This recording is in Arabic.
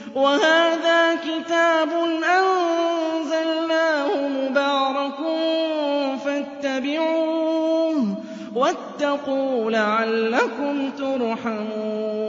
وَهَٰذَا كِتَابٌ أَنزَلْنَاهُ مُبَارَكٌ فَاتَّبِعُوهُ وَاتَّقُوا لَعَلَّكُمْ تُرْحَمُونَ